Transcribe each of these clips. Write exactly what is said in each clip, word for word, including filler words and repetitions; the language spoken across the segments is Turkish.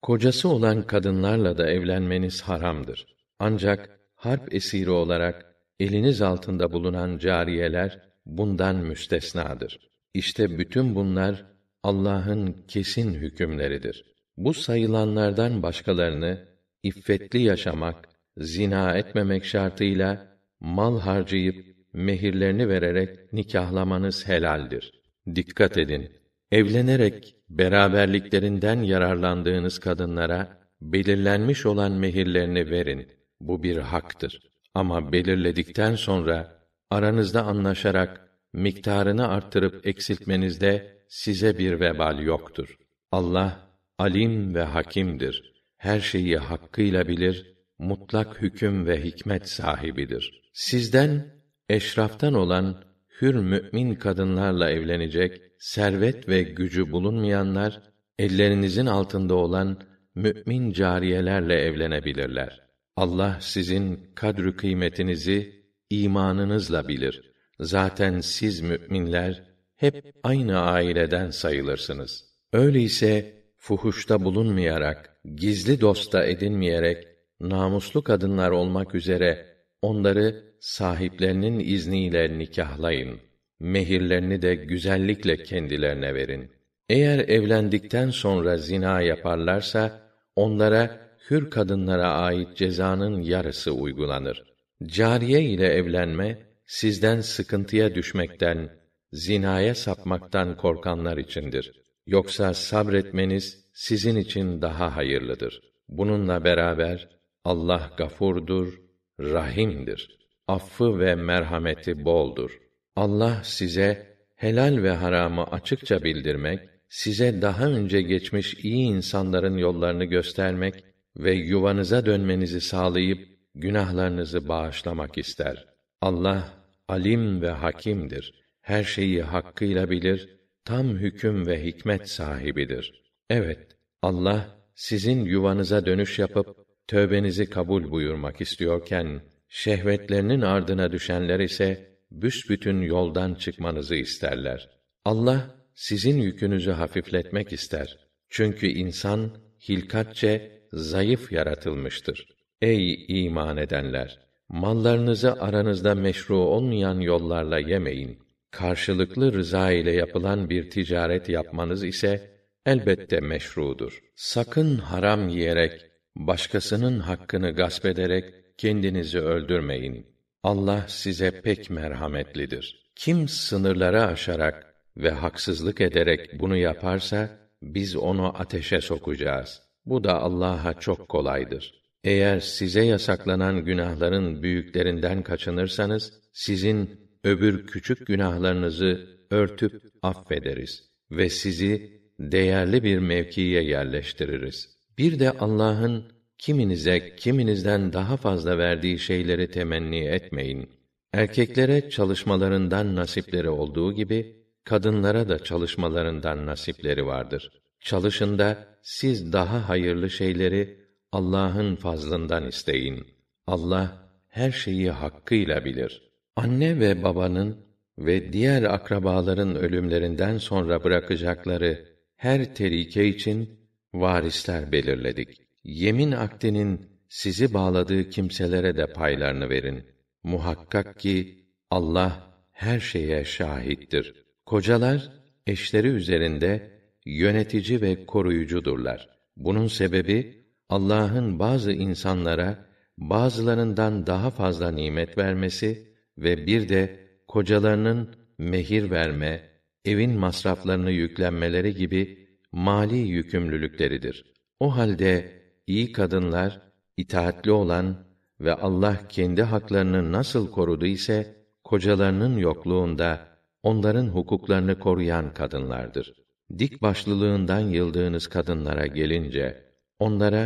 Kocası olan kadınlarla da evlenmeniz haramdır. Ancak harp esiri olarak eliniz altında bulunan cariyeler bundan müstesnadır. İşte bütün bunlar Allah'ın kesin hükümleridir. Bu sayılanlardan başkalarını iffetli yaşamak, zina etmemek şartıyla mal harcayıp mehirlerini vererek nikahlamanız helaldir. Dikkat edin. Evlenerek beraberliklerinden yararlandığınız kadınlara belirlenmiş olan mehirlerini verin. Bu bir haktır. Ama belirledikten sonra aranızda anlaşarak miktarını arttırıp eksiltmenizde size bir vebal yoktur. Allah alim ve hakimdir. Her şeyi hakkıyla bilir, mutlak hüküm ve hikmet sahibidir. Sizden eşraftan olan hür mümin kadınlarla evlenecek servet ve gücü bulunmayanlar ellerinizin altında olan mümin cariyelerle evlenebilirler. Allah sizin kadr-ı kıymetinizi imanınızla bilir. Zaten siz müminler hep aynı aileden sayılırsınız. Öyleyse fuhuşta bulunmayarak, gizli dosta edinmeyerek namuslu kadınlar olmak üzere onları sahiplerinin izniyle nikahlayın. Mehirlerini de güzellikle kendilerine verin. Eğer evlendikten sonra zina yaparlarsa onlara hür kadınlara ait cezanın yarısı uygulanır. Cariye ile evlenme sizden sıkıntıya düşmekten, zinaya sapmaktan korkanlar içindir. Yoksa sabretmeniz sizin için daha hayırlıdır. Bununla beraber Allah gafurdur, rahimdir. Affı ve merhameti boldur. Allah size helal ve haramı açıkça bildirmek, size daha önce geçmiş iyi insanların yollarını göstermek ve yuvanıza dönmenizi sağlayıp günahlarınızı bağışlamak ister. Allah alim ve hakimdir. Her şeyi hakkıyla bilir, tam hüküm ve hikmet sahibidir. Evet, Allah sizin yuvanıza dönüş yapıp tövbenizi kabul buyurmak istiyorken, şehvetlerinin ardına düşenler ise büsbütün yoldan çıkmanızı isterler. Allah sizin yükünüzü hafifletmek ister. Çünkü insan hilkatçe zayıf yaratılmıştır. Ey iman edenler! Mallarınızı aranızda meşru olmayan yollarla yemeyin. Karşılıklı rıza ile yapılan bir ticaret yapmanız ise elbette meşrudur. Sakın haram yiyerek, başkasının hakkını gasp ederek kendinizi öldürmeyin. Allah size pek merhametlidir. Kim sınırları aşarak ve haksızlık ederek bunu yaparsa biz onu ateşe sokacağız. Bu da Allah'a çok kolaydır. Eğer size yasaklanan günahların büyüklerinden kaçınırsanız sizin öbür küçük günahlarınızı örtüp affederiz ve sizi değerli bir mevkiye yerleştiririz. Bir de Allah'ın kiminize kiminizden daha fazla verdiği şeyleri temenni etmeyin. Erkeklere çalışmalarından nasipleri olduğu gibi kadınlara da çalışmalarından nasipleri vardır. Çalışın da siz daha hayırlı şeyleri Allah'ın fazlından isteyin. Allah her şeyi hakkıyla bilir. Anne ve babanın ve diğer akrabaların ölümlerinden sonra bırakacakları her terike için varisler belirledik. Yemin akdinin sizi bağladığı kimselere de paylarını verin. Muhakkak ki Allah her şeye şahittir. Kocalar eşleri üzerinde yönetici ve koruyucudurlar. Bunun sebebi Allah'ın bazı insanlara bazılarından daha fazla nimet vermesi ve bir de kocalarının mehir verme, evin masraflarını yüklenmeleri gibi mali yükümlülükleridir. O halde iyi kadınlar itaatli olan ve Allah kendi haklarını nasıl korudu ise kocalarının yokluğunda onların hukuklarını koruyan kadınlardır. Dik başlılığından yıldığınız kadınlara gelince onlara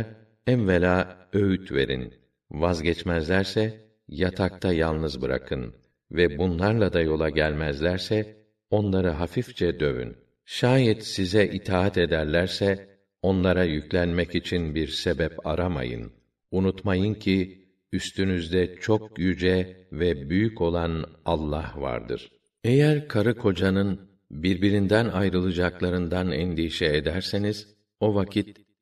evvela öğüt verin. Vazgeçmezlerse yatakta yalnız bırakın ve bunlarla da yola gelmezlerse onları hafifçe dövün. Şayet size itaat ederlerse onlara yüklenmek için bir sebep aramayın. Unutmayın ki üstünüzde çok yüce ve büyük olan Allah vardır. Eğer karı kocanın birbirinden ayrılacaklarından endişe ederseniz o vakit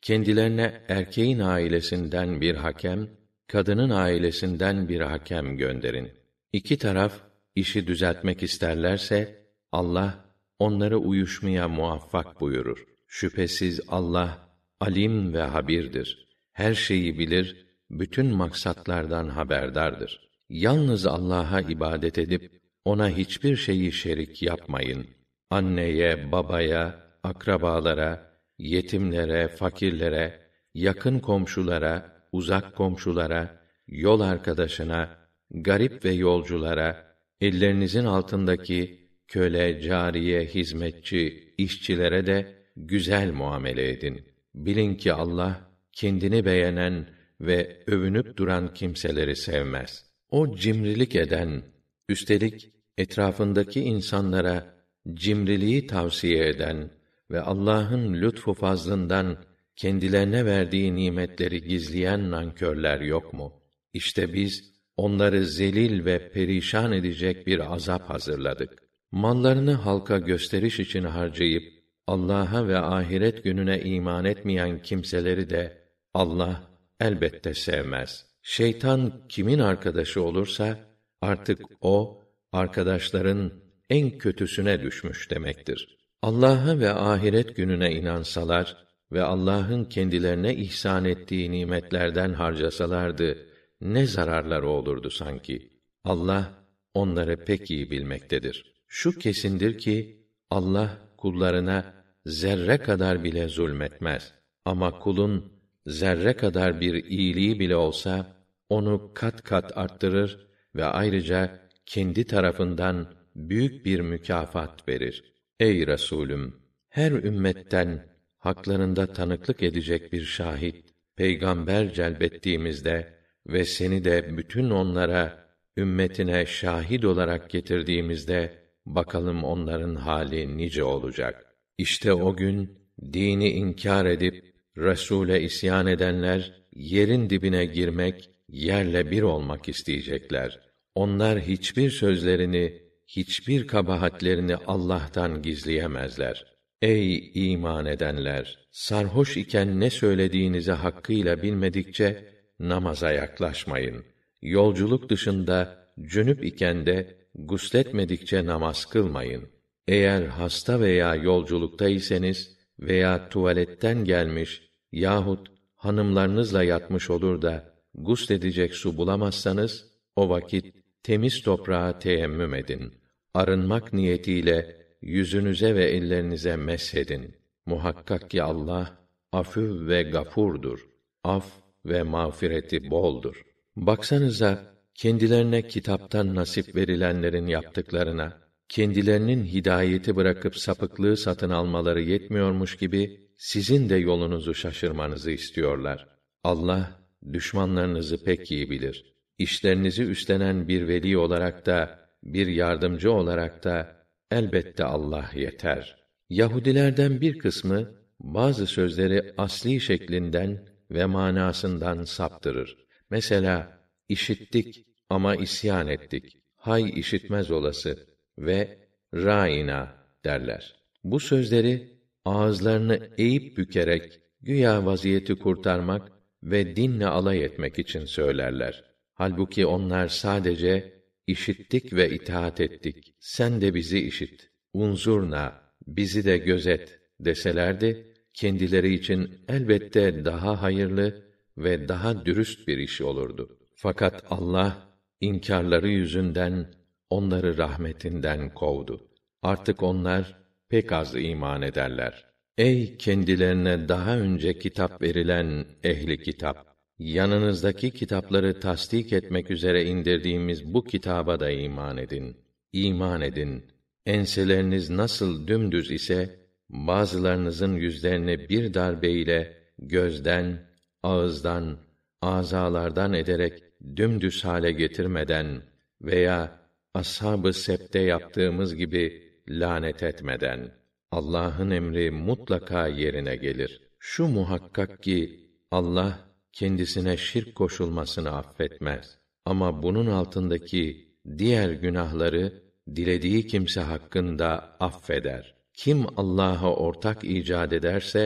kendilerine erkeğin ailesinden bir hakem, kadının ailesinden bir hakem gönderin. İki taraf işi düzeltmek isterlerse Allah onları uyuşmaya muvaffak buyurur. Şüphesiz Allah alim ve habirdir. Her şeyi bilir, bütün maksatlardan haberdardır. Yalnız Allah'a ibadet edip ona hiçbir şeyi şerik yapmayın. Anneye, babaya, akrabalara, yetimlere, fakirlere, yakın komşulara, uzak komşulara, yol arkadaşına, garip ve yolculara, ellerinizin altındaki köle, cariye, hizmetçi, işçilere de güzel muamele edin. Bilin ki Allah kendini beğenen ve övünüp duran kimseleri sevmez. O cimrilik eden, üstelik etrafındaki insanlara cimriliği tavsiye eden ve Allah'ın lütfu fazlından kendilerine verdiği nimetleri gizleyen nankörler yok mu? İşte biz onları zelil ve perişan edecek bir azap hazırladık. Mallarını halka gösteriş için harcayıp Allah'a ve ahiret gününe iman etmeyen kimseleri de Allah elbette sevmez. Şeytan kimin arkadaşı olursa artık o arkadaşların en kötüsüne düşmüş demektir. Allah'a ve ahiret gününe inansalar ve Allah'ın kendilerine ihsan ettiği nimetlerden harcasalardı ne zararları olurdu sanki. Allah onları pek iyi bilmektedir. Şu kesindir ki Allah kullarına zerre kadar bile zulmetmez. Ama kulun zerre kadar bir iyiliği bile olsa onu kat kat arttırır ve ayrıca kendi tarafından büyük bir mükafat verir. Ey Resulüm, her ümmetten haklarında tanıklık edecek bir şahit, peygamber celbettiğimizde ve seni de bütün onlara, ümmetine şahit olarak getirdiğimizde, bakalım onların hali nice olacak. İşte o gün, dini inkar edip, Resûl'e isyan edenler, yerin dibine girmek, yerle bir olmak isteyecekler. Onlar hiçbir sözlerini, hiçbir kabahatlerini Allah'tan gizleyemezler. Ey iman edenler! Sarhoş iken ne söylediğinizi hakkıyla bilmedikçe, namaza yaklaşmayın. Yolculuk dışında, cünüp iken de, gusletmedikçe namaz kılmayın. Eğer hasta veya yolculuktaysanız veya tuvaletten gelmiş yahut hanımlarınızla yatmış olur da, gusledecek su bulamazsanız, o vakit temiz toprağa teyemmüm edin. Arınmak niyetiyle yüzünüze ve ellerinize meshedin. Muhakkak ki Allah afü ve gafurdur. Af ve mağfireti boldur. Baksanıza kendilerine kitaptan nasip verilenlerin yaptıklarına, kendilerinin hidayeti bırakıp sapıklığı satın almaları yetmiyormuş gibi sizin de yolunuzu şaşırmanızı istiyorlar. Allah düşmanlarınızı pek iyi bilir. İşlerinizi üstlenen bir veli olarak da, bir yardımcı olarak da elbette Allah yeter. Yahudilerden bir kısmı bazı sözleri asli şeklinden ve manasından saptırır. Mesela işittik ama isyan ettik. Hay işitmez olası ve râina derler. Bu sözleri ağızlarını eğip bükerek güya vaziyeti kurtarmak ve dinle alay etmek için söylerler. Halbuki onlar sadece işittik ve itaat ettik. Sen de bizi işit. Unzurna, bizi de gözet deselerdi, kendileri için elbette daha hayırlı ve daha dürüst bir iş olurdu. Fakat Allah inkârları yüzünden onları rahmetinden kovdu. Artık onlar pek az iman ederler. Ey kendilerine daha önce kitap verilen ehli kitap! Yanınızdaki kitapları tasdik etmek üzere indirdiğimiz bu kitaba da iman edin. İman edin. Enseleriniz nasıl dümdüz ise, bazılarınızın yüzlerini bir darbeyle gözden, ağızdan, azalardan ederek dümdüz hale getirmeden veya ashab-ı septe yaptığımız gibi lanet etmeden, Allah'ın emri mutlaka yerine gelir. Şu muhakkak ki Allah kendisine şirk koşulmasını affetmez. Ama bunun altındaki diğer günahları dilediği kimse hakkında affeder. Kim Allah'a ortak icat ederse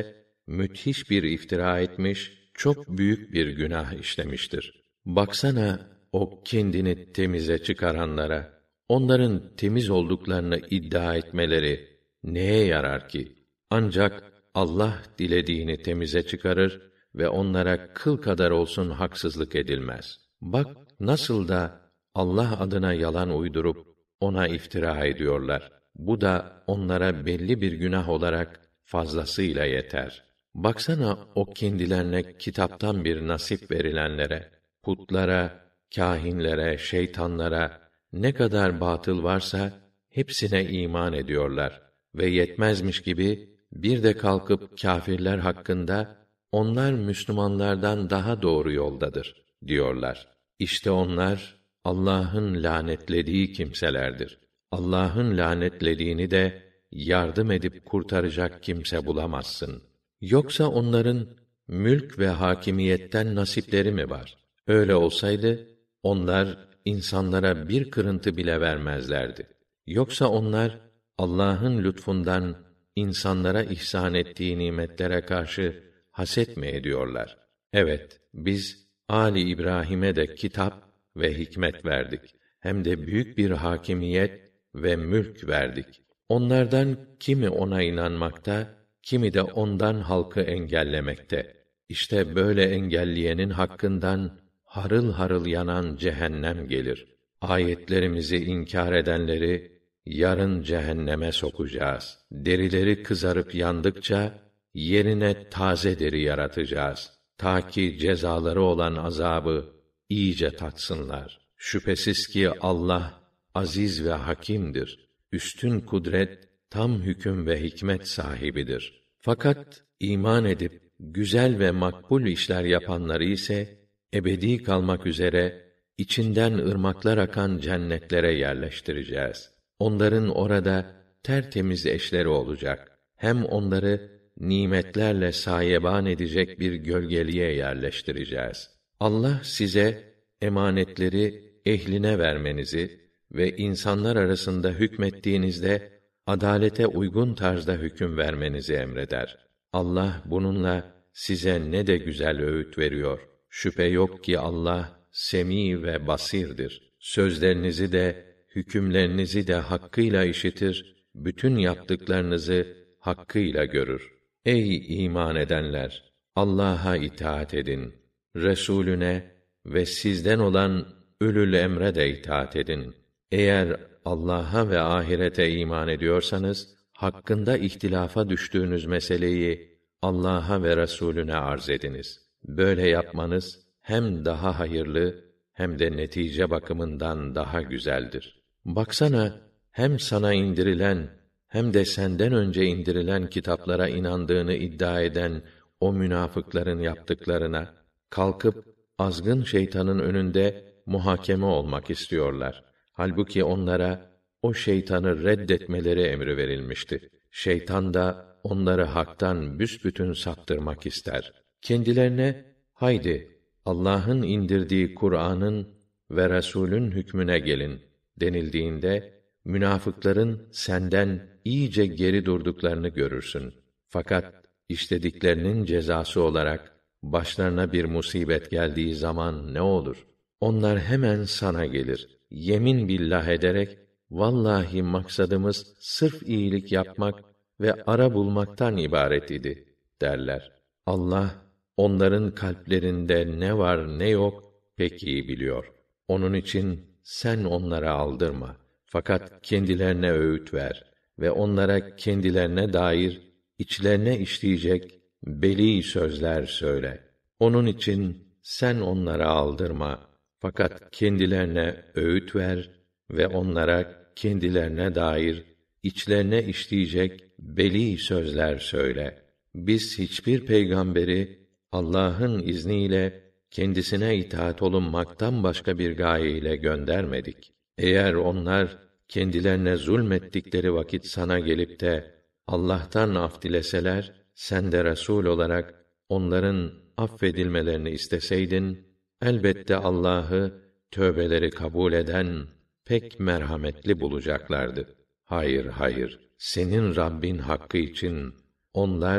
müthiş bir iftira etmiş, çok büyük bir günah işlemiştir. Baksana o kendini temize çıkaranlara, onların temiz olduklarını iddia etmeleri neye yarar ki? Ancak Allah dilediğini temize çıkarır ve onlara kıl kadar olsun haksızlık edilmez. Bak nasıl da Allah adına yalan uydurup ona iftira ediyorlar. Bu da onlara belli bir günah olarak fazlasıyla yeter. Baksana o kendilerine kitaptan bir nasip verilenlere, putlara, kâhinlere, şeytanlara ne kadar batıl varsa hepsine iman ediyorlar ve yetmezmiş gibi bir de kalkıp kâfirler hakkında onlar Müslümanlardan daha doğru yoldadır diyorlar. İşte onlar Allah'ın lanetlediği kimselerdir. Allah'ın lanetlediğini de yardım edip kurtaracak kimse bulamazsın. Yoksa onların mülk ve hakimiyetten nasipleri mi var? Öyle olsaydı onlar insanlara bir kırıntı bile vermezlerdi. Yoksa onlar Allah'ın lütfundan insanlara ihsan ettiği nimetlere karşı haset mi ediyorlar? Evet, biz Ali İbrahim'e de kitap ve hikmet verdik. Hem de büyük bir hakimiyet ve mülk verdik. Onlardan kimi ona inanmakta, kimi de ondan halkı engellemekte. İşte böyle engelleyenin hakkından harıl harıl yanan cehennem gelir. Ayetlerimizi inkar edenleri yarın cehenneme sokacağız. Derileri kızarıp yandıkça yerine taze deri yaratacağız. Ta ki cezaları olan azabı iyice tatsınlar. Şüphesiz ki Allah aziz ve hakimdir. Üstün kudret, tam hüküm ve hikmet sahibidir. Fakat iman edip güzel ve makbul işler yapanları ise ebedi kalmak üzere içinden ırmaklar akan cennetlere yerleştireceğiz. Onların orada tertemiz eşleri olacak. Hem onları nimetlerle sayeban edecek bir gölgeliğe yerleştireceğiz. Allah size emanetleri ehline vermenizi ve insanlar arasında hükmettiğinizde adalete uygun tarzda hüküm vermenizi emreder. Allah bununla size ne de güzel öğüt veriyor. Şüphe yok ki Allah semî ve basirdir. Sözlerinizi de hükümlerinizi de hakkıyla işitir, bütün yaptıklarınızı hakkıyla görür. Ey iman edenler! Allah'a itaat edin. Resulüne ve sizden olan ulul emre de itaat edin. Eğer Allah'a ve ahirete iman ediyorsanız, hakkında ihtilafa düştüğünüz meseleyi Allah'a ve Resulüne arz ediniz. Böyle yapmanız hem daha hayırlı hem de netice bakımından daha güzeldir. Baksana, hem sana indirilen hem de senden önce indirilen kitaplara inandığını iddia eden o münafıkların yaptıklarına, kalkıp azgın şeytanın önünde muhakeme olmak istiyorlar. Halbuki onlara o şeytanı reddetmeleri emri verilmişti. Şeytan da onları haktan büsbütün saptırmak ister. Kendilerine, haydi Allah'ın indirdiği Kur'an'ın ve Resul'ün hükmüne gelin denildiğinde, münafıkların senden iyice geri durduklarını görürsün. Fakat işlediklerinin cezası olarak başlarına bir musibet geldiği zaman ne olur? Onlar hemen sana gelir. Yemin billah ederek, vallahi maksadımız sırf iyilik yapmak ve ara bulmaktan ibaret idi derler. Allah onların kalplerinde ne var ne yok pek iyi biliyor. Onun için sen onlara aldırma. Fakat kendilerine öğüt ver ve onlara kendilerine dair içlerine işleyecek beli sözler söyle. Onun için sen onlara aldırma. Fakat kendilerine öğüt ver ve onlara kendilerine dair içlerine işleyecek beli sözler söyle. Biz hiçbir peygamberi Allah'ın izniyle kendisine itaat olunmaktan başka bir gaye ile göndermedik. Eğer onlar kendilerine zulmettikleri vakit sana gelip de Allah'tan af dileseler, sen de Resul olarak onların affedilmelerini isteseydin, elbette Allah'ı tövbeleri kabul eden pek merhametli bulacaklardı. Hayır, hayır. Senin Rabbin hakkı için onlar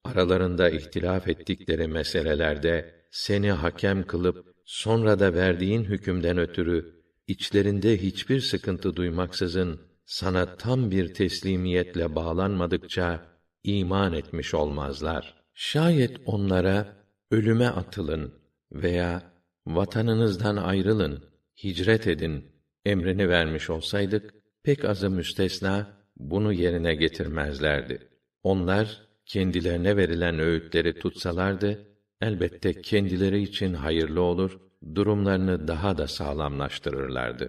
aralarında ihtilaf ettikleri meselelerde seni hakem kılıp sonra da verdiğin hükümden ötürü içlerinde hiçbir sıkıntı duymaksızın sana tam bir teslimiyetle bağlanmadıkça iman etmiş olmazlar. Şayet onlara ölüme atılın veya vatanınızdan ayrılın, hicret edin emrini vermiş olsaydık, pek azı müstesna bunu yerine getirmezlerdi. Onlar kendilerine verilen öğütleri tutsalardı, elbette kendileri için hayırlı olur, durumlarını daha da sağlamlaştırırlardı.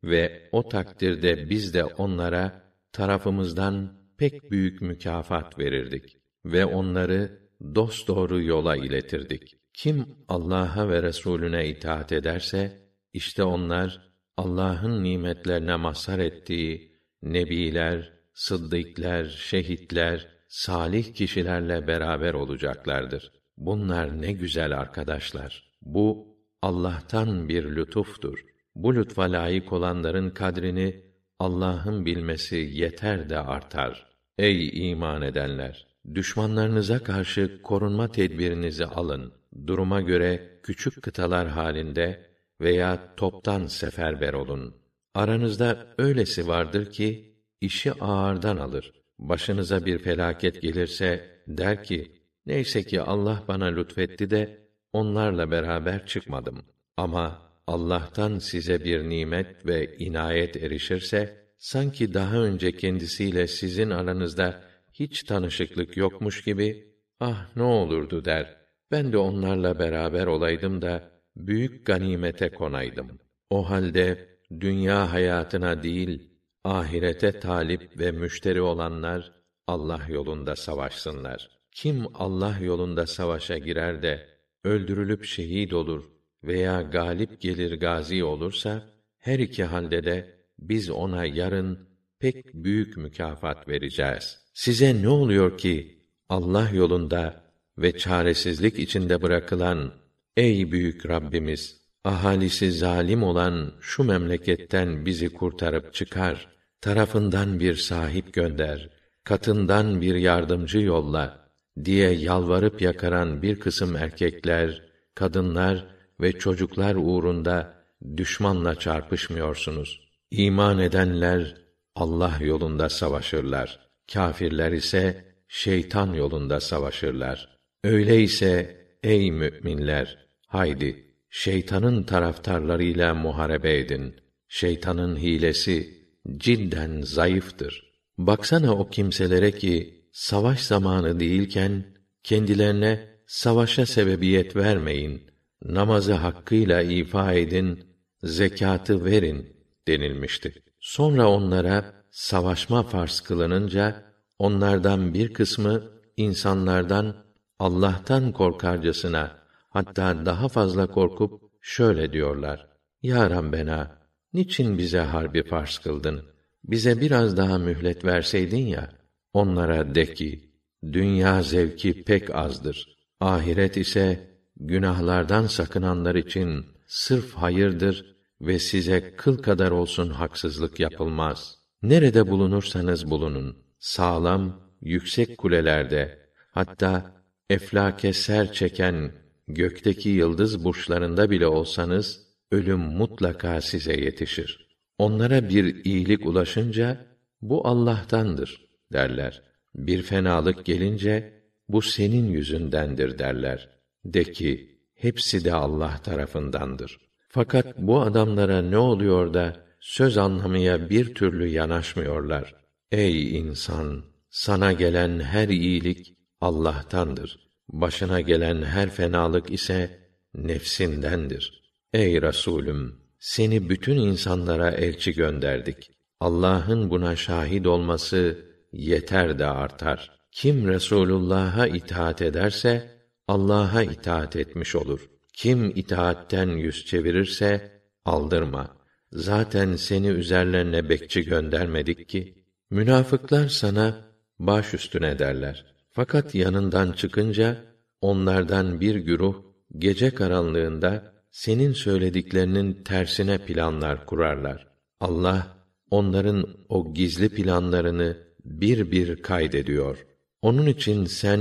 Ve o takdirde biz de onlara tarafımızdan pek büyük mükafat verirdik ve onları dosdoğru yola iletirdik. Kim Allah'a ve Resulüne itaat ederse, işte onlar Allah'ın nimetlerine mazhar ettiği nebiler, sıddıklar, şehitler, salih kişilerle beraber olacaklardır. Bunlar ne güzel arkadaşlar. Bu Allah'tan bir lütuftur. Bu lütfa layık olanların kadrini Allah'ın bilmesi yeter de artar. Ey iman edenler! Düşmanlarınıza karşı korunma tedbirinizi alın. Duruma göre küçük kıtalar halinde veya toptan seferber olun. Aranızda öylesi vardır ki işi ağırdan alır. Başınıza bir felaket gelirse der ki: neyse ki Allah bana lütfetti de onlarla beraber çıkmadım. Ama Allah'tan size bir nimet ve inayet erişirse, sanki daha önce kendisiyle sizin aranızda hiç tanışıklık yokmuş gibi, ah ne olurdu der, ben de onlarla beraber olaydım da büyük ganimete konaydım. O halde dünya hayatına değil, ahirete talip ve müşteri olanlar Allah yolunda savaşsınlar. Kim Allah yolunda savaşa girer de öldürülüp şehit olur veya galip gelir gazi olursa, her iki halde de biz ona yarın pek büyük mükafat vereceğiz. Size ne oluyor ki Allah yolunda ve çaresizlik içinde bırakılan, ey büyük Rabbimiz, ahalisi zalim olan şu memleketten bizi kurtarıp çıkar, tarafından bir sahip gönder, katından bir yardımcı yolla diye yalvarıp yakaran bir kısım erkekler, kadınlar ve çocuklar uğrunda düşmanla çarpışmıyorsunuz. İman edenler Allah yolunda savaşırlar. Kâfirler ise şeytan yolunda savaşırlar. Öyleyse ey müminler, haydi şeytanın taraftarlarıyla muharebe edin. Şeytanın hilesi cidden zayıftır. Baksana o kimselere ki savaş zamanı değilken kendilerine savaşa sebebiyet vermeyin, namazı hakkıyla ifa edin, zekatı verin denilmişti. Sonra onlara savaşma farz kılınınca onlardan bir kısmı insanlardan Allah'tan korkarcasına, hatta daha fazla korkup şöyle diyorlar: Ya Rabbena, niçin bize harbi farz kıldın? Bize biraz daha mühlet verseydin ya. Onlara de ki, dünya zevki pek azdır. Ahiret ise günahlardan sakınanlar için sırf hayırdır ve size kıl kadar olsun haksızlık yapılmaz. Nerede bulunursanız bulunun, sağlam, yüksek kulelerde, hatta eflake ser çeken gökteki yıldız burçlarında bile olsanız, ölüm mutlaka size yetişir. Onlara bir iyilik ulaşınca, bu Allah'tandır derler. Bir fenalık gelince, bu senin yüzündendir derler. De ki, hepsi de Allah tarafındandır. Fakat bu adamlara ne oluyor da, söz anlamaya bir türlü yanaşmıyorlar. Ey insan! Sana gelen her iyilik Allah'tandır. Başına gelen her fenalık ise nefsindendir. Ey Resulüm! Seni bütün insanlara elçi gönderdik. Allah'ın buna şahit olması yeter de artar. Kim Resulullah'a itaat ederse, Allah'a itaat etmiş olur. Kim itaatten yüz çevirirse, aldırma. Zaten seni üzerlerine bekçi göndermedik ki. Münafıklar sana baş üstüne derler. Fakat yanından çıkınca, onlardan bir güruh, gece karanlığında, senin söylediklerinin tersine planlar kurarlar. Allah, onların o gizli planlarını bir bir kaydediyor. Onun için sen,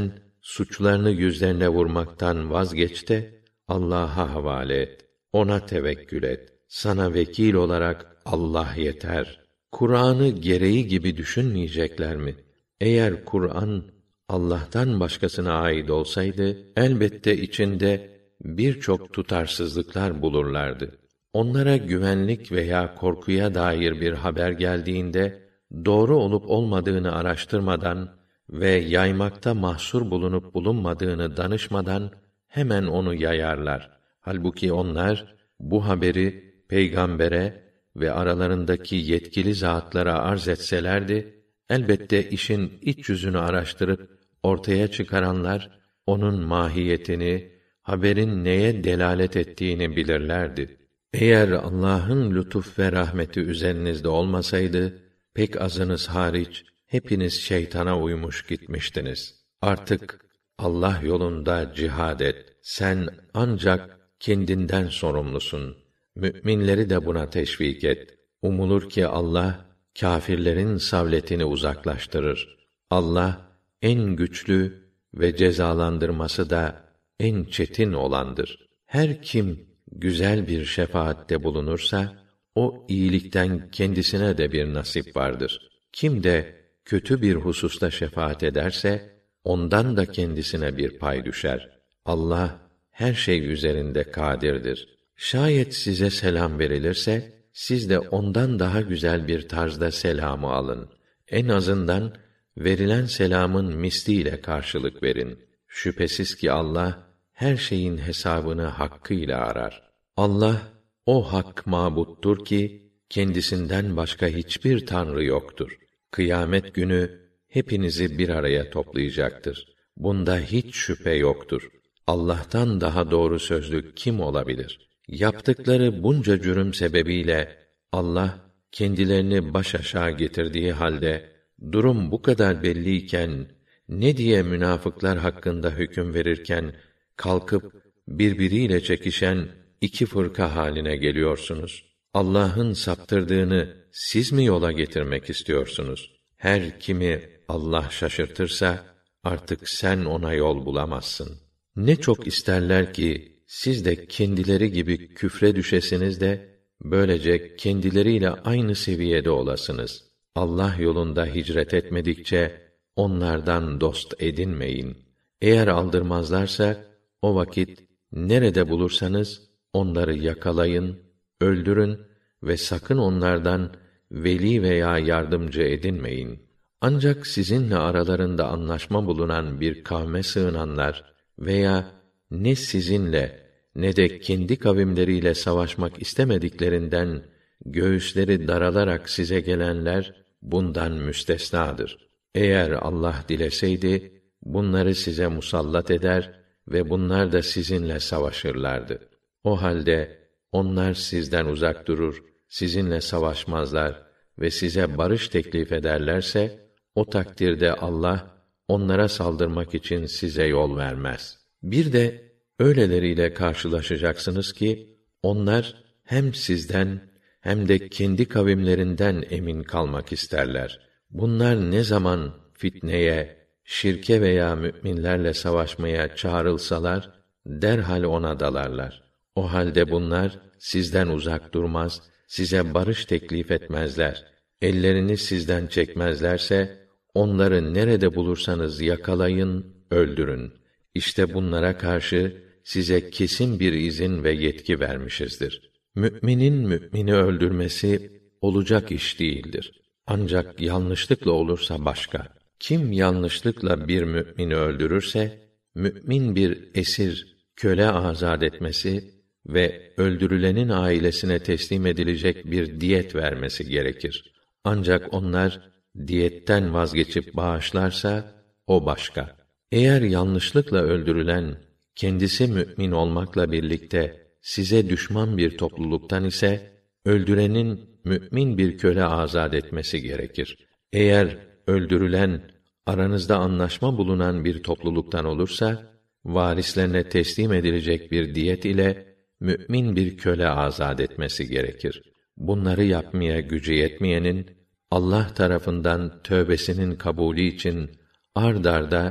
suçlarını yüzlerine vurmaktan vazgeç de Allah'a havale et. Ona tevekkül et. Sana vekil olarak Allah yeter. Kur'an'ı gereği gibi düşünmeyecekler mi? Eğer Kur'an Allah'tan başkasına ait olsaydı, elbette içinde birçok tutarsızlıklar bulurlardı. Onlara güvenlik veya korkuya dair bir haber geldiğinde, doğru olup olmadığını araştırmadan ve yaymakta mahsur bulunup bulunmadığını danışmadan hemen onu yayarlar. Halbuki onlar bu haberi peygambere ve aralarındaki yetkili zatlara arz etselerdi, elbette işin iç yüzünü araştırıp ortaya çıkaranlar onun mahiyetini, haberin neye delalet ettiğini bilirlerdi. Eğer Allah'ın lütuf ve rahmeti üzerinizde olmasaydı, pek azınız hariç hepiniz şeytana uymuş gitmiştiniz. Artık Allah yolunda cihad et. Sen ancak kendinden sorumlusun. Müminleri de buna teşvik et. Umulur ki Allah kâfirlerin savletini uzaklaştırır. Allah en güçlü ve cezalandırması da en çetin olandır. Her kim güzel bir şefaatte bulunursa, o iyilikten kendisine de bir nasip vardır. Kim de kötü bir hususta şefaat ederse, ondan da kendisine bir pay düşer. Allah her şey üzerinde kâdirdir. Şayet size selam verilirse, siz de ondan daha güzel bir tarzda selamı alın. En azından verilen selamın misliyle karşılık verin. Şüphesiz ki Allah her şeyin hesabını hakkıyla arar. Allah o hak mabuttur ki kendisinden başka hiçbir tanrı yoktur. Kıyamet günü hepinizi bir araya toplayacaktır. Bunda hiç şüphe yoktur. Allah'tan daha doğru sözlü kim olabilir? Yaptıkları bunca cürüm sebebiyle Allah kendilerini baş aşağı getirdiği halde durum bu kadar belliyken ne diye münafıklar hakkında hüküm verirken kalkıp birbiriyle çekişen iki fırka haline geliyorsunuz? Allah'ın saptırdığını siz mi yola getirmek istiyorsunuz? Her kimi Allah şaşırtırsa artık sen ona yol bulamazsın. Ne çok isterler ki siz de kendileri gibi küfre düşesiniz de böylece kendileriyle aynı seviyede olasınız. Allah yolunda hicret etmedikçe onlardan dost edinmeyin. Eğer aldırmazlarsa o vakit nerede bulursanız onları yakalayın, öldürün ve sakın onlardan veli veya yardımcı edinmeyin. Ancak sizinle aralarında anlaşma bulunan bir kavme sığınanlar veya ne sizinle ne de kendi kavimleriyle savaşmak istemediklerinden göğüsleri daralarak size gelenler bundan müstesnadır. Eğer Allah dileseydi bunları size musallat eder ve bunlar da sizinle savaşırlardı. O halde onlar sizden uzak durur, sizinle savaşmazlar ve size barış teklif ederlerse o takdirde Allah onlara saldırmak için size yol vermez. Bir de öyleleriyle karşılaşacaksınız ki onlar hem sizden hem de kendi kavimlerinden emin kalmak isterler. Bunlar ne zaman fitneye, şirke veya müminlerle savaşmaya çağrılsalar derhal ona dalarlar. O halde bunlar sizden uzak durmaz, size barış teklif etmezler. Ellerini sizden çekmezlerse onları nerede bulursanız yakalayın, öldürün. İşte bunlara karşı size kesin bir izin ve yetki vermişizdir. Müminin mümini öldürmesi olacak iş değildir. Ancak yanlışlıkla olursa başka. Kim yanlışlıkla bir mümini öldürürse, mümin bir esir, köle azad etmesi ve öldürülenin ailesine teslim edilecek bir diyet vermesi gerekir. Ancak onlar diyetten vazgeçip bağışlarsa o başka. Eğer yanlışlıkla öldürülen kendisi mümin olmakla birlikte size düşman bir topluluktan ise öldürenin mümin bir köle azad etmesi gerekir. Eğer öldürülen aranızda anlaşma bulunan bir topluluktan olursa varislerine teslim edilecek bir diyet ile mümin bir köle azad etmesi gerekir. Bunları yapmaya gücü yetmeyenin Allah tarafından tövbesinin kabulü için ard arda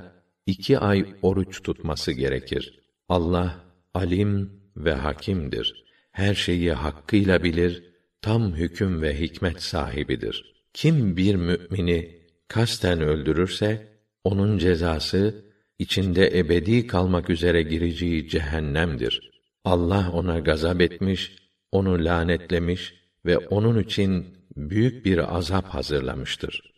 iki ay oruç tutması gerekir. Allah alim ve hakimdir. Her şeyi hakkıyla bilir, tam hüküm ve hikmet sahibidir. Kim bir mümini kasten öldürürse, onun cezası, içinde ebedi kalmak üzere gireceği cehennemdir. Allah ona gazap etmiş, onu lanetlemiş ve onun için büyük bir azap hazırlamıştır.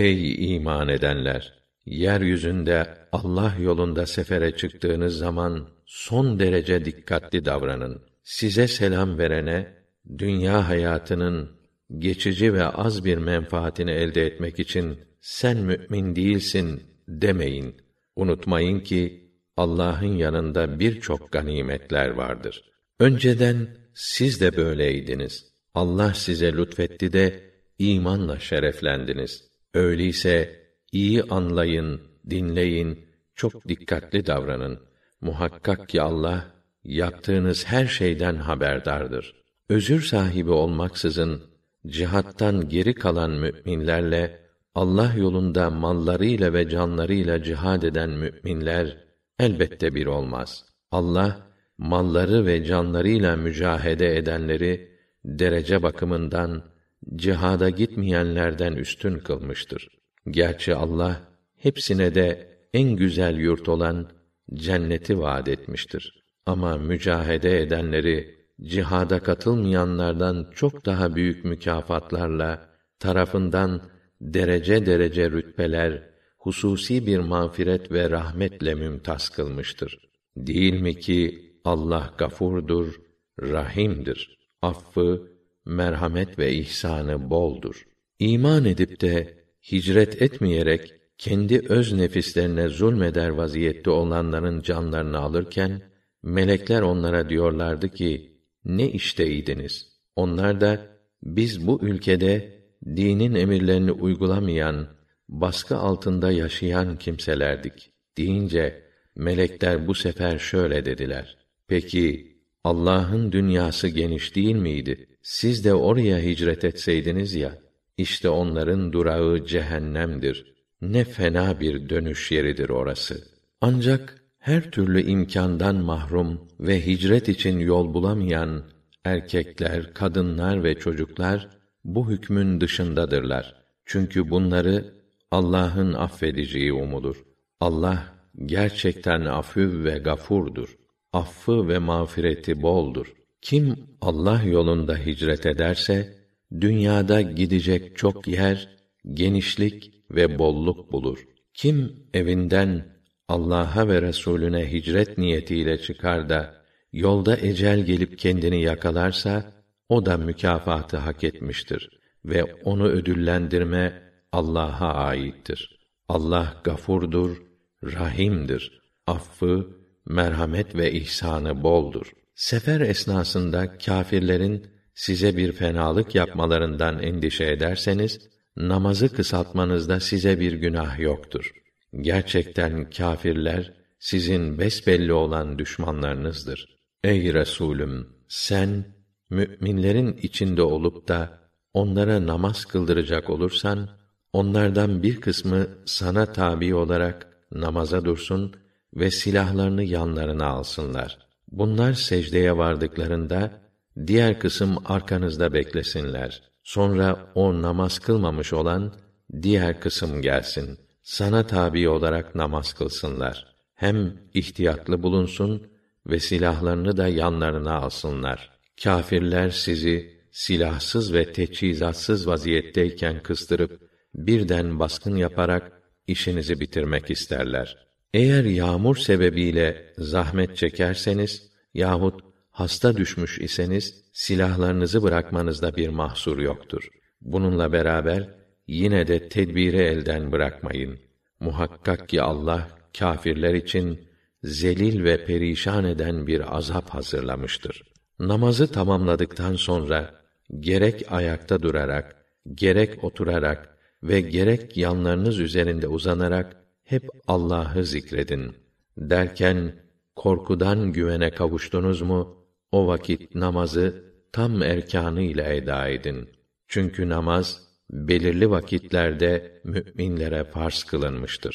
Ey iman edenler! Yeryüzünde Allah yolunda sefere çıktığınız zaman son derece dikkatli davranın. Size selam verene, dünya hayatının geçici ve az bir menfaatini elde etmek için sen mümin değilsin demeyin. Unutmayın ki Allah'ın yanında birçok ganimetler vardır. Önceden siz de böyleydiniz. Allah size lütfetti de imanla şereflendiniz. Öyleyse iyi anlayın, dinleyin, çok dikkatli davranın. Muhakkak ki Allah yaptığınız her şeyden haberdardır. Özür sahibi olmaksızın cihattan geri kalan müminlerle Allah yolunda mallarıyla ve canlarıyla cihad eden müminler elbette bir olmaz. Allah malları ve canlarıyla mücahede edenleri derece bakımından cihada gitmeyenlerden üstün kılmıştır. Gerçi Allah hepsine de en güzel yurt olan cenneti vaad etmiştir. Ama mücahede edenleri cihada katılmayanlardan çok daha büyük mükafatlarla tarafından derece derece rütbeler, hususi bir mağfiret ve rahmetle mümtaz kılmıştır. Değil mi ki Allah gafurdur, rahimdir. Affı, merhamet ve ihsanı boldur. İman edip de hicret etmeyerek kendi öz nefislerine zulmeder vaziyette olanların canlarını alırken melekler onlara diyorlardı ki ne işteydiniz? Onlar da biz bu ülkede dinin emirlerini uygulamayan, baskı altında yaşayan kimselerdik deyince melekler bu sefer şöyle dediler: Peki Allah'ın dünyası geniş değil miydi? Siz de oraya hicret etseydiniz ya. İşte onların durağı cehennemdir. Ne fena bir dönüş yeridir orası. Ancak her türlü imkândan mahrum ve hicret için yol bulamayan erkekler, kadınlar ve çocuklar bu hükmün dışındadırlar. Çünkü bunları Allah'ın affedeceği umulur. Allah gerçekten afüv ve gafurdur. Affı ve mağfireti boldur. Kim Allah yolunda hicret ederse dünyada gidecek çok yer, genişlik ve bolluk bulur. Kim evinden Allah'a ve Resulüne hicret niyetiyle çıkar da yolda ecel gelip kendini yakalarsa o da mükafatı hak etmiştir ve onu ödüllendirme Allah'a aittir. Allah gafurdur, rahimdir. Affı, merhamet ve ihsanı boldur. Sefer esnasında kâfirlerin size bir fenalık yapmalarından endişe ederseniz, namazı kısaltmanızda size bir günah yoktur. Gerçekten kâfirler, sizin besbelli olan düşmanlarınızdır. Ey Resulüm! Sen, mü'minlerin içinde olup da, onlara namaz kıldıracak olursan, onlardan bir kısmı sana tabi olarak namaza dursun ve silahlarını yanlarına alsınlar. Bunlar secdeye vardıklarında, diğer kısım arkanızda beklesinler. Sonra o namaz kılmamış olan, diğer kısım gelsin. Sana tabi olarak namaz kılsınlar. Hem ihtiyatlı bulunsun ve silahlarını da yanlarına alsınlar. Kâfirler sizi silahsız ve teçhizatsız vaziyetteyken kıstırıp birden baskın yaparak işinizi bitirmek isterler. Eğer yağmur sebebiyle zahmet çekerseniz yahut hasta düşmüş iseniz silahlarınızı bırakmanızda bir mahsur yoktur. Bununla beraber yine de tedbiri elden bırakmayın. Muhakkak ki Allah kâfirler için zelil ve perişan eden bir azap hazırlamıştır. Namazı tamamladıktan sonra gerek ayakta durarak, gerek oturarak ve gerek yanlarınız üzerinde uzanarak hep Allah'ı zikredin. Derken korkudan güvene kavuştunuz mu, o vakit namazı tam erkânıyla eda edin. Çünkü namaz belirli vakitlerde mü'minlere farz kılınmıştır.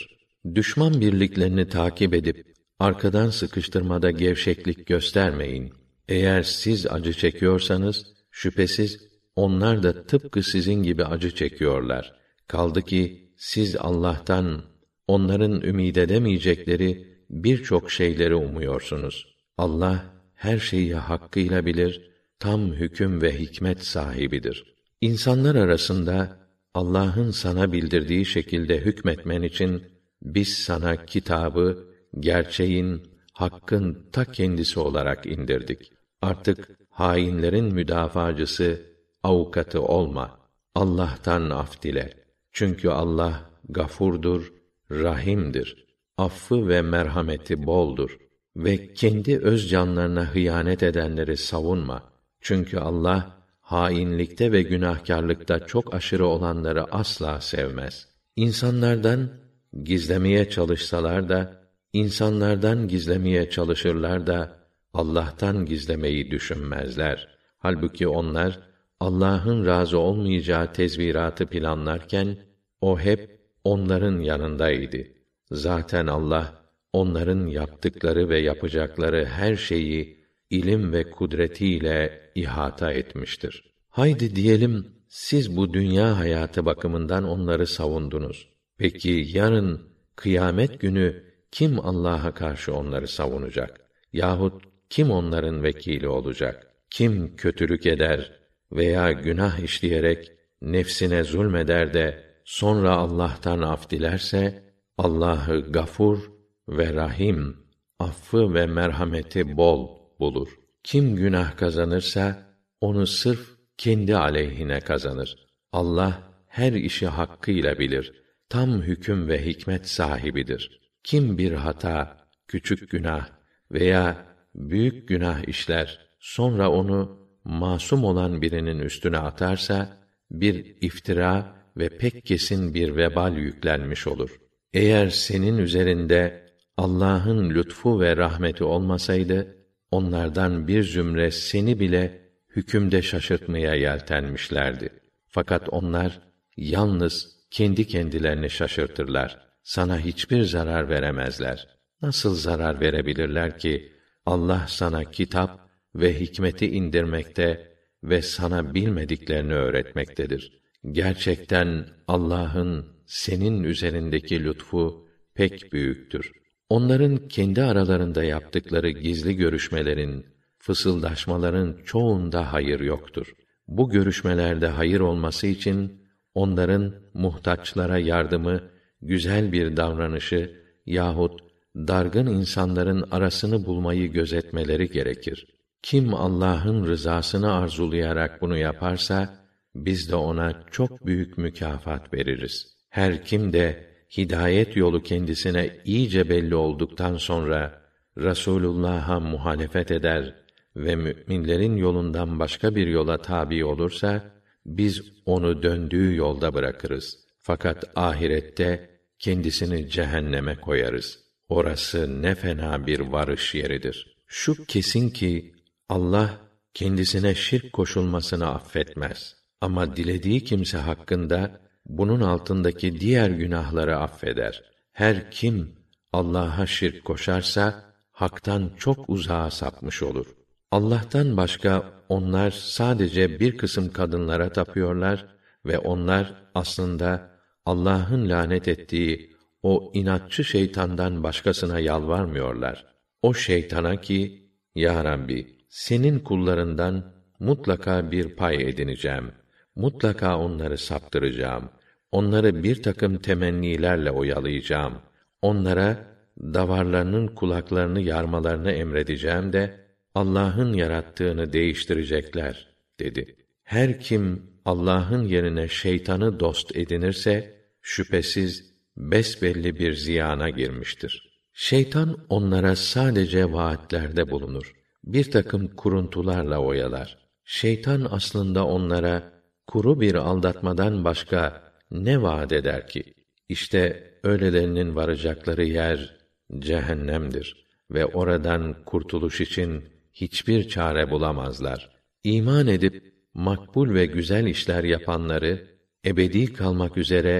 Düşman birliklerini takip edip arkadan sıkıştırmada gevşeklik göstermeyin. Eğer siz acı çekiyorsanız şüphesiz onlar da tıpkı sizin gibi acı çekiyorlar. Kaldı ki siz Allah'tan onların ümid edemeyecekleri birçok şeyleri umuyorsunuz. Allah her şeyi hakkıyla bilir, tam hüküm ve hikmet sahibidir. İnsanlar arasında Allah'ın sana bildirdiği şekilde hükmetmen için biz sana kitabı gerçeğin, hakkın ta kendisi olarak indirdik. Artık hainlerin müdafacısı, avukatı olma. Allah'tan af dile. Çünkü Allah gafurdur, rahimdir. Affı ve merhameti boldur. Ve kendi öz canlarına hıyanet edenleri savunma. Çünkü Allah hainlikte ve günahkarlıkta çok aşırı olanları asla sevmez. İnsanlardan gizlemeye çalışsalar da, insanlardan gizlemeye çalışırlar da, Allah'tan gizlemeyi düşünmezler. Halbuki onlar, Allah'ın razı olmayacağı tezviratı planlarken, o hep onların yanındaydı. Zaten Allah, onların yaptıkları ve yapacakları her şeyi, ilim ve kudretiyle ihata etmiştir. Haydi diyelim, siz bu dünya hayatı bakımından onları savundunuz. Peki yarın, kıyamet günü, kim Allah'a karşı onları savunacak? Yahut kim onların vekili olacak? Kim kötülük eder veya günah işleyerek nefsine zulmeder de sonra Allah'tan af dilerse, Allah'ı gafur ve rahim, affı ve merhameti bol bulur. Kim günah kazanırsa onu sırf kendi aleyhine kazanır. Allah her işi hakkıyla bilir. Tam hüküm ve hikmet sahibidir. Kim bir hata, küçük günah veya büyük günah işler, sonra onu masum olan birinin üstüne atarsa, bir iftira ve pek kesin bir vebal yüklenmiş olur. Eğer senin üzerinde Allah'ın lütfu ve rahmeti olmasaydı, onlardan bir zümre seni bile hükümde şaşırtmaya yeltenmişlerdi. Fakat onlar yalnız kendi kendilerini şaşırtırlar. Sana hiçbir zarar veremezler. Nasıl zarar verebilirler ki Allah sana kitap ve hikmeti indirmekte ve sana bilmediklerini öğretmektedir. Gerçekten Allah'ın senin üzerindeki lütfu pek büyüktür. Onların kendi aralarında yaptıkları gizli görüşmelerin, fısıldaşmaların çoğunda hayır yoktur. Bu görüşmelerde hayır olması için onların muhtaçlara yardımı, güzel bir davranışı yahut dargın insanların arasını bulmayı gözetmeleri gerekir. Kim Allah'ın rızasını arzulayarak bunu yaparsa, biz de ona çok büyük mükafat veririz. Her kim de hidayet yolu kendisine iyice belli olduktan sonra Resulullah'a muhalefet eder ve müminlerin yolundan başka bir yola tabi olursa, biz onu döndüğü yolda bırakırız. Fakat ahirette kendisini cehenneme koyarız. Orası ne fena bir varış yeridir. Şu kesin ki Allah kendisine şirk koşulmasını affetmez. Ama dilediği kimse hakkında bunun altındaki diğer günahları affeder. Her kim Allah'a şirk koşarsa haktan çok uzağa sapmış olur. Allah'tan başka onlar sadece bir kısım kadınlara tapıyorlar ve onlar aslında Allah'ın lanet ettiği o inatçı şeytandan başkasına yalvarmıyorlar. O şeytana ki, Ya Rabbi, senin kullarından mutlaka bir pay edineceğim. Mutlaka onları saptıracağım. Onları bir takım temennilerle oyalayacağım. Onlara davarlarının kulaklarını yarmalarını emredeceğim de Allah'ın yarattığını değiştirecekler dedi. Her kim Allah'ın yerine şeytanı dost edinirse şüphesiz besbelli bir ziyana girmiştir. Şeytan onlara sadece vaatlerde bulunur. Bir takım kuruntularla oyalar. Şeytan aslında onlara kuru bir aldatmadan başka ne vaat eder ki? İşte öylelerinin varacakları yer cehennemdir ve oradan kurtuluş için hiçbir çare bulamazlar. İman edip makbul ve güzel işler yapanları ebedi kalmak üzere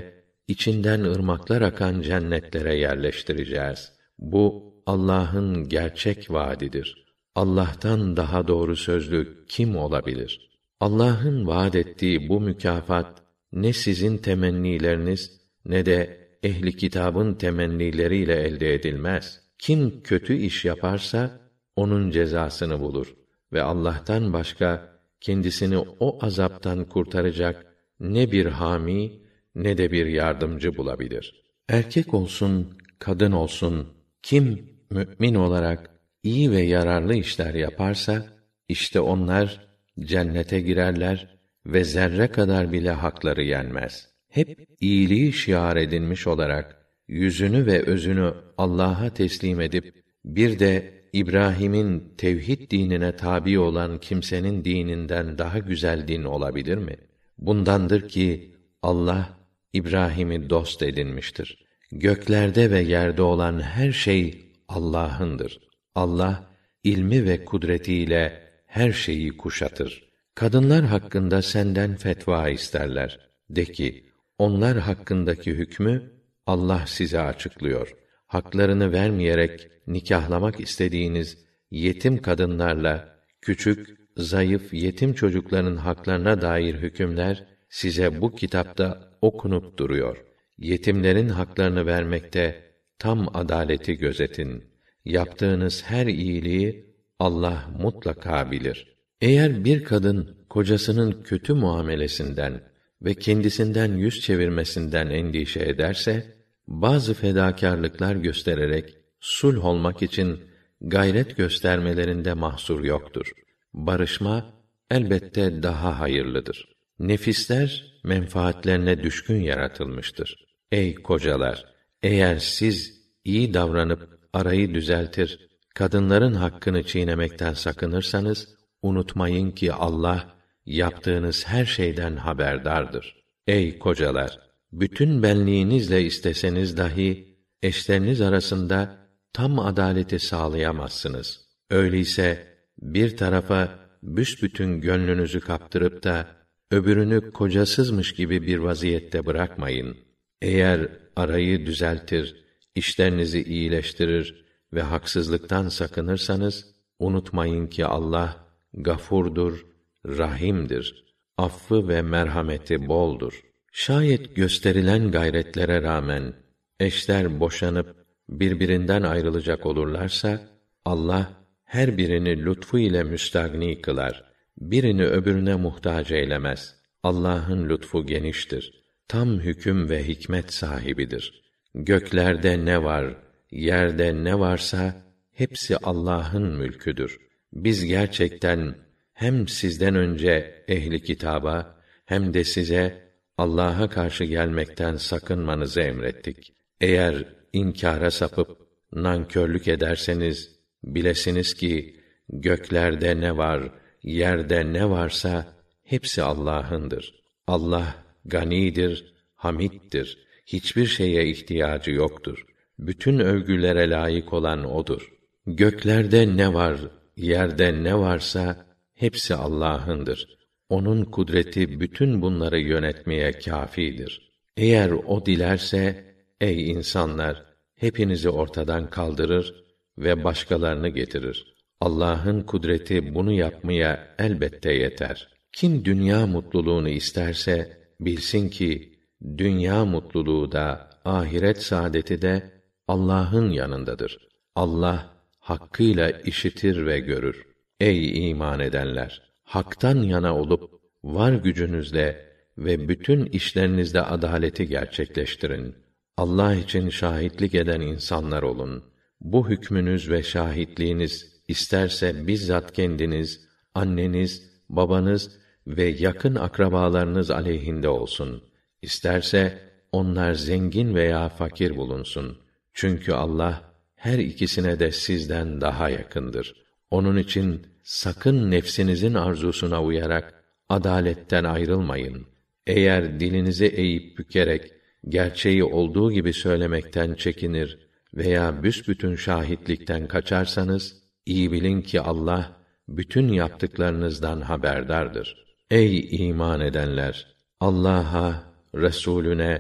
içinden ırmaklar akan cennetlere yerleştireceğiz. Bu Allah'ın gerçek vaadidir. Allah'tan daha doğru sözlü kim olabilir? Allah'ın vaad ettiği bu mükafat ne sizin temennileriniz ne de ehli kitabın temennileriyle elde edilmez. Kim kötü iş yaparsa onun cezasını bulur ve Allah'tan başka kendisini o azaptan kurtaracak ne bir hami ne de bir yardımcı bulabilir. Erkek olsun, kadın olsun, kim mümin olarak iyi ve yararlı işler yaparsa, işte onlar cennete girerler ve zerre kadar bile hakları yenmez. Hep iyiliği şiar edinmiş olarak, yüzünü ve özünü Allah'a teslim edip, bir de İbrahim'in tevhid dinine tabi olan kimsenin dininden daha güzel din olabilir mi? Bundandır ki, Allah, İbrahim'i dost edinmiştir. Göklerde ve yerde olan her şey Allah'ındır. Allah, ilmi ve kudretiyle her şeyi kuşatır. Kadınlar hakkında senden fetva isterler. De ki, onlar hakkındaki hükmü Allah size açıklıyor. Haklarını vermeyerek nikahlamak istediğiniz yetim kadınlarla küçük, zayıf yetim çocukların haklarına dair hükümler size bu kitapta okunup duruyor. Yetimlerin haklarını vermekte tam adaleti gözetin. Yaptığınız her iyiliği Allah mutlaka bilir. Eğer bir kadın kocasının kötü muamelesinden ve kendisinden yüz çevirmesinden endişe ederse, bazı fedakârlıklar göstererek sulh olmak için gayret göstermelerinde mahsur yoktur. Barışma elbette daha hayırlıdır. Nefisler menfaatlerine düşkün yaratılmıştır. Ey kocalar, eğer siz iyi davranıp arayı düzeltir, kadınların hakkını çiğnemekten sakınırsanız, unutmayın ki Allah yaptığınız her şeyden haberdardır. Ey kocalar, bütün benliğinizle isteseniz dahi eşleriniz arasında tam adaleti sağlayamazsınız. Öyleyse bir tarafa büsbütün gönlünüzü kaptırıp da öbürünü kocasızmış gibi bir vaziyette bırakmayın. Eğer arayı düzeltir, işlerinizi iyileştirir ve haksızlıktan sakınırsanız, unutmayın ki Allah gafurdur, rahimdir. Affı ve merhameti boldur. Şayet gösterilen gayretlere rağmen eşler boşanıp birbirinden ayrılacak olurlarsa, Allah her birini lütfu ile müstagni kılar. Birini öbürüne muhtaç eylemez. Allah'ın lütfu geniştir. Tam hüküm ve hikmet sahibidir. Göklerde ne var, yerde ne varsa hepsi Allah'ın mülküdür. Biz gerçekten hem sizden önce ehli kitaba hem de size Allah'a karşı gelmekten sakınmanızı emrettik. Eğer inkâra sapıp nankörlük ederseniz bilesiniz ki göklerde ne var, yerde ne varsa hepsi Allah'ındır. Allah ganidir, hamiddir. Hiçbir şeye ihtiyacı yoktur. Bütün övgülere layık olan odur. Göklerde ne var, yerde ne varsa hepsi Allah'ındır. Onun kudreti bütün bunları yönetmeye kâfidir. Eğer o dilerse, ey insanlar, hepinizi ortadan kaldırır ve başkalarını getirir. Allah'ın kudreti bunu yapmaya elbette yeter. Kim dünya mutluluğunu isterse, bilsin ki, dünya mutluluğu da, ahiret saadeti de Allah'ın yanındadır. Allah, hakkıyla işitir ve görür. Ey iman edenler! Hak'tan yana olup, var gücünüzle ve bütün işlerinizde adaleti gerçekleştirin. Allah için şahitlik eden insanlar olun. Bu hükmünüz ve şahitliğiniz, isterse bizzat kendiniz, anneniz, babanız ve yakın akrabalarınız aleyhinde olsun. İsterse onlar zengin veya fakir bulunsun. Çünkü Allah her ikisine de sizden daha yakındır. Onun için sakın nefsinizin arzusuna uyarak adaletten ayrılmayın. Eğer dilinizi eğip bükerek gerçeği olduğu gibi söylemekten çekinir veya büsbütün şahitlikten kaçarsanız, iyi bilin ki Allah bütün yaptıklarınızdan haberdardır. Ey iman edenler! Allah'a, Resulüne,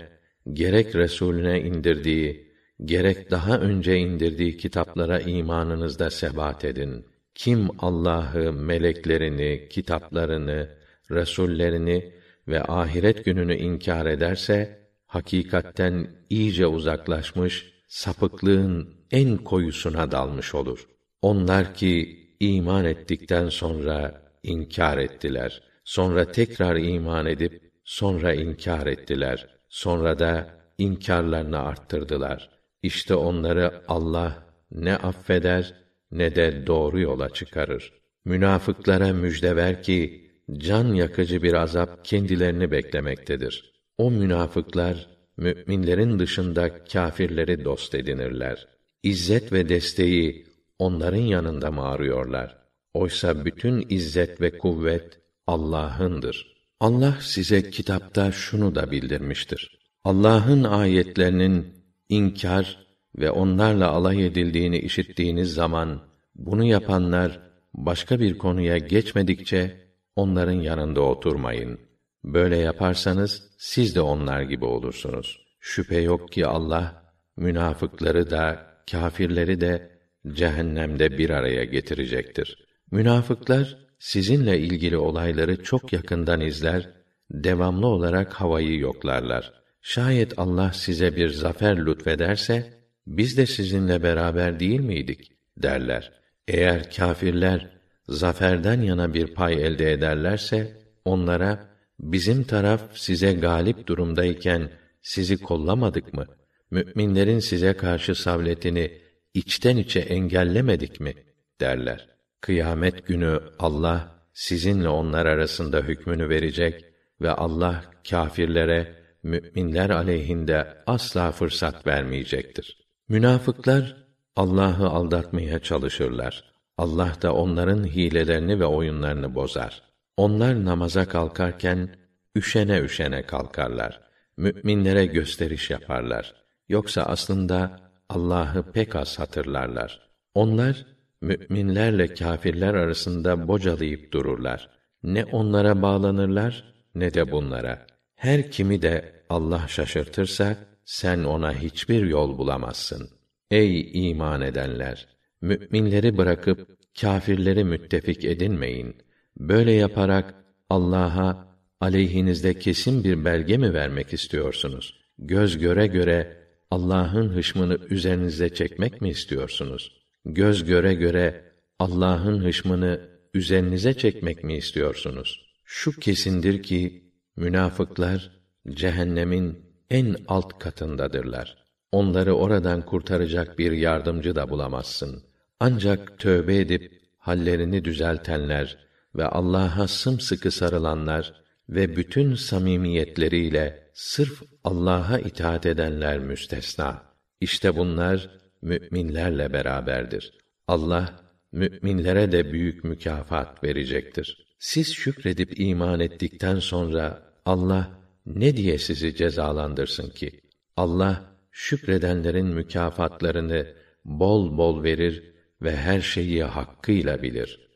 gerek Resulüne indirdiği, gerek daha önce indirdiği kitaplara imanınızda sebat edin. Kim Allah'ı, meleklerini, kitaplarını, resullerini ve ahiret gününü inkar ederse, hakikatten iyice uzaklaşmış, sapıklığın en koyusuna dalmış olur. Onlar ki iman ettikten sonra inkar ettiler. Sonra tekrar iman edip sonra inkar ettiler. Sonra da inkarlarını arttırdılar. İşte onları Allah ne affeder ne de doğru yola çıkarır. Münafıklara müjde ver ki can yakıcı bir azap kendilerini beklemektedir. O münafıklar müminlerin dışında kâfirleri dost edinirler. İzzet ve desteği onların yanında mı arıyorlar? Oysa bütün izzet ve kuvvet Allah'ındır. Allah size kitapta şunu da bildirmiştir. Allah'ın ayetlerinin inkar ve onlarla alay edildiğini işittiğiniz zaman, bunu yapanlar başka bir konuya geçmedikçe onların yanında oturmayın. Böyle yaparsanız siz de onlar gibi olursunuz. Şüphe yok ki Allah münafıkları da kâfirleri de cehennemde bir araya getirecektir. Münafıklar sizinle ilgili olayları çok yakından izler, devamlı olarak havayı yoklarlar. Şayet Allah size bir zafer lütfederse, biz de sizinle beraber değil miydik derler. Eğer kâfirler zaferden yana bir pay elde ederlerse, onlara bizim taraf size galip durumdayken sizi kollamadık mı? Müminlerin size karşı savletini içten içe engellemedik mi derler. Kıyamet günü Allah sizinle onlar arasında hükmünü verecek ve Allah kâfirlere müminler aleyhinde asla fırsat vermeyecektir. Münafıklar Allah'ı aldatmaya çalışırlar. Allah da onların hilelerini ve oyunlarını bozar. Onlar namaza kalkarken üşene üşene kalkarlar. Müminlere gösteriş yaparlar. Yoksa aslında Allah'ı pek az hatırlarlar. Onlar müminlerle kâfirler arasında bocalayıp dururlar. Ne onlara bağlanırlar ne de bunlara. Her kimi de Allah şaşırtırsa sen ona hiçbir yol bulamazsın. Ey iman edenler! Müminleri bırakıp kâfirleri müttefik edinmeyin. Böyle yaparak Allah'a aleyhinizde kesin bir belge mi vermek istiyorsunuz? Göz göre göre Allah'ın hışmını üzerinize çekmek mi istiyorsunuz? Göz göre göre Allah'ın hışmını üzerinize çekmek mi istiyorsunuz? Şu kesindir ki münafıklar cehennemin en alt katındadırlar. Onları oradan kurtaracak bir yardımcı da bulamazsın. Ancak tövbe edip hallerini düzeltenler ve Allah'a sımsıkı sarılanlar ve bütün samimiyetleriyle sırf Allah'a itaat edenler müstesna. İşte bunlar müminlerle beraberdir. Allah müminlere de büyük mükafat verecektir. Siz şükredip iman ettikten sonra Allah ne diye sizi cezalandırsın ki? Allah şükredenlerin mükafatlarını bol bol verir ve her şeyi hakkıyla bilir.